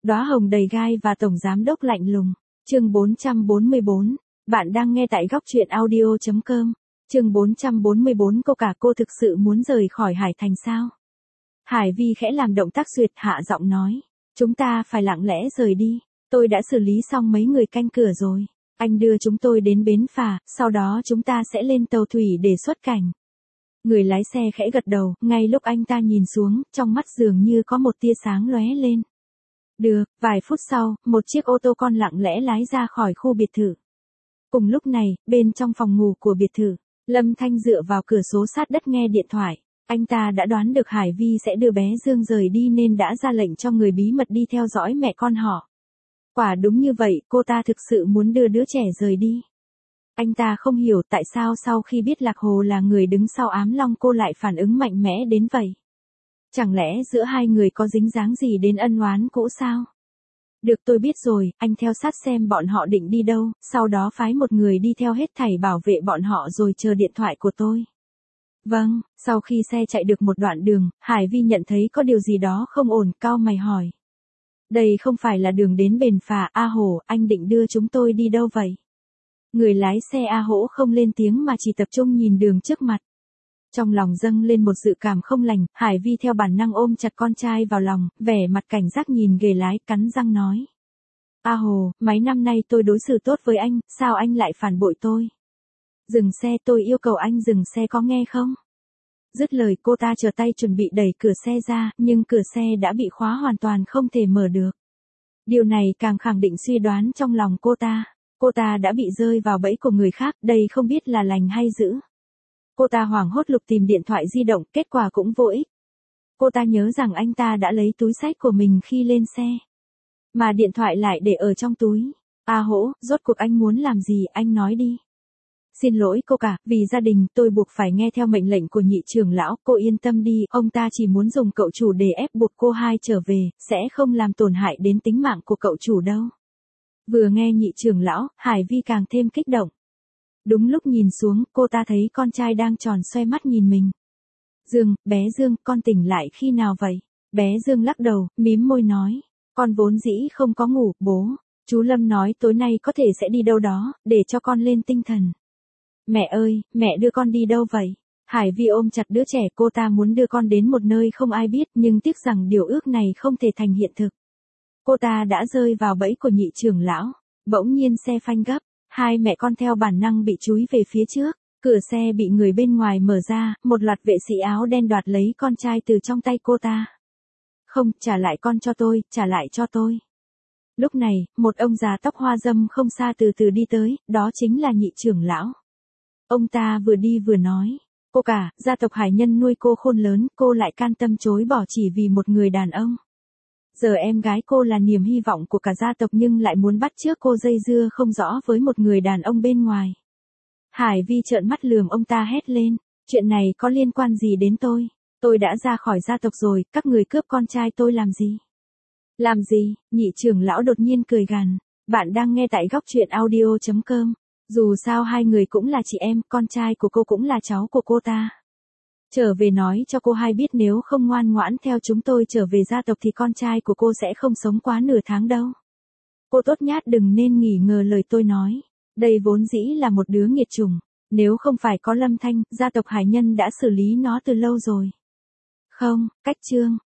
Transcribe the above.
Đóa hồng đầy gai và tổng giám đốc lạnh lùng. Chương 444. Bạn đang nghe tại góc truyện audio.com. Chương 444. Cô thực sự muốn rời khỏi Hải Thành sao? Hải Vi khẽ làm động tác duyệt, hạ giọng nói. Chúng ta phải lặng lẽ rời đi. Tôi đã xử lý xong mấy người canh cửa rồi. Anh đưa chúng tôi đến bến phà, sau đó chúng ta sẽ lên tàu thủy để xuất cảnh. Người lái xe khẽ gật đầu, ngay lúc anh ta nhìn xuống, trong mắt dường như có một tia sáng lóe lên. Được, vài phút sau, một chiếc ô tô con lặng lẽ lái ra khỏi khu biệt thự. Cùng lúc này, bên trong phòng ngủ của biệt thự, Lâm Thanh dựa vào cửa sổ sát đất nghe điện thoại. Anh ta đã đoán được Hải Vi sẽ đưa bé Dương rời đi nên đã ra lệnh cho người bí mật đi theo dõi mẹ con họ. Quả đúng như vậy, cô ta thực sự muốn đưa đứa trẻ rời đi. Anh ta không hiểu tại sao sau khi biết Lạc Hồ là người đứng sau Ám Long cô lại phản ứng mạnh mẽ đến vậy. Chẳng lẽ giữa hai người có dính dáng gì đến ân oán cũ sao? Được, tôi biết rồi, anh theo sát xem bọn họ định đi đâu, sau đó phái một người đi theo hết thảy bảo vệ bọn họ rồi chờ điện thoại của tôi. Vâng, sau khi xe chạy được một đoạn đường, Hải Vi nhận thấy có điều gì đó không ổn, cau mày hỏi. Đây không phải là đường đến bến phà, A Hổ, anh định đưa chúng tôi đi đâu vậy? Người lái xe A Hổ không lên tiếng mà chỉ tập trung nhìn đường trước mặt. Trong lòng dâng lên một dự cảm không lành, Hải Vi theo bản năng ôm chặt con trai vào lòng, vẻ mặt cảnh giác nhìn ghế lái, cắn răng nói. A Hồ, mấy năm nay tôi đối xử tốt với anh, sao anh lại phản bội tôi? Dừng xe, tôi yêu cầu anh dừng xe, có nghe không? Dứt lời cô ta trở tay chuẩn bị đẩy cửa xe ra, nhưng cửa xe đã bị khóa hoàn toàn không thể mở được. Điều này càng khẳng định suy đoán trong lòng cô ta. Cô ta đã bị rơi vào bẫy của người khác, đây không biết là lành hay dữ. Cô ta hoảng hốt lục tìm điện thoại di động, kết quả cũng vô ích. Cô ta nhớ rằng anh ta đã lấy túi xách của mình khi lên xe. Mà điện thoại lại để ở trong túi. A Hổ, rốt cuộc anh muốn làm gì, anh nói đi. Xin lỗi cô cả, vì gia đình tôi buộc phải nghe theo mệnh lệnh của nhị trưởng lão, cô yên tâm đi, ông ta chỉ muốn dùng cậu chủ để ép buộc cô hai trở về, sẽ không làm tổn hại đến tính mạng của cậu chủ đâu. Vừa nghe nhị trưởng lão, Hải Vi càng thêm kích động. Đúng lúc nhìn xuống, cô ta thấy con trai đang tròn xoe mắt nhìn mình. Dương, bé Dương, con tỉnh lại khi nào vậy? Bé Dương lắc đầu, mím môi nói. Con vốn dĩ không có ngủ, bố. Chú Lâm nói tối nay có thể sẽ đi đâu đó, để cho con lên tinh thần. Mẹ ơi, mẹ đưa con đi đâu vậy? Hải Vi ôm chặt đứa trẻ, cô ta muốn đưa con đến một nơi không ai biết, nhưng tiếc rằng điều ước này không thể thành hiện thực. Cô ta đã rơi vào bẫy của nhị trưởng lão. Bỗng nhiên xe phanh gấp, hai mẹ con theo bản năng bị chúi về phía trước. Cửa xe bị người bên ngoài mở ra, một loạt vệ sĩ áo đen đoạt lấy con trai từ trong tay cô ta. Không, trả lại con cho tôi, trả lại cho tôi. Lúc này, một ông già tóc hoa râm không xa từ từ đi tới, đó chính là nhị trưởng lão. Ông ta vừa đi vừa nói, cô cả, gia tộc Hải Nhân nuôi cô khôn lớn, cô lại can tâm chối bỏ chỉ vì một người đàn ông. Giờ em gái cô là niềm hy vọng của cả gia tộc nhưng lại muốn bắt chước cô dây dưa không rõ với một người đàn ông bên ngoài. Hải Vi trợn mắt lườm ông ta hét lên, chuyện này có liên quan gì đến tôi? Tôi đã ra khỏi gia tộc rồi, các người cướp con trai tôi làm gì? Làm gì? Nhị trưởng lão đột nhiên cười gằn. Bạn đang nghe tại góc truyện audio.com. Dù sao hai người cũng là chị em, con trai của cô cũng là cháu của cô ta. Trở về nói cho cô hai biết nếu không ngoan ngoãn theo chúng tôi trở về gia tộc thì con trai của cô sẽ không sống quá nửa tháng đâu. Cô tốt nhát đừng nên nghi ngờ lời tôi nói. Đây vốn dĩ là một đứa nghiệt chủng. Nếu không phải có Lâm Thanh, gia tộc Hải Nhân đã xử lý nó từ lâu rồi. Không, cách chương.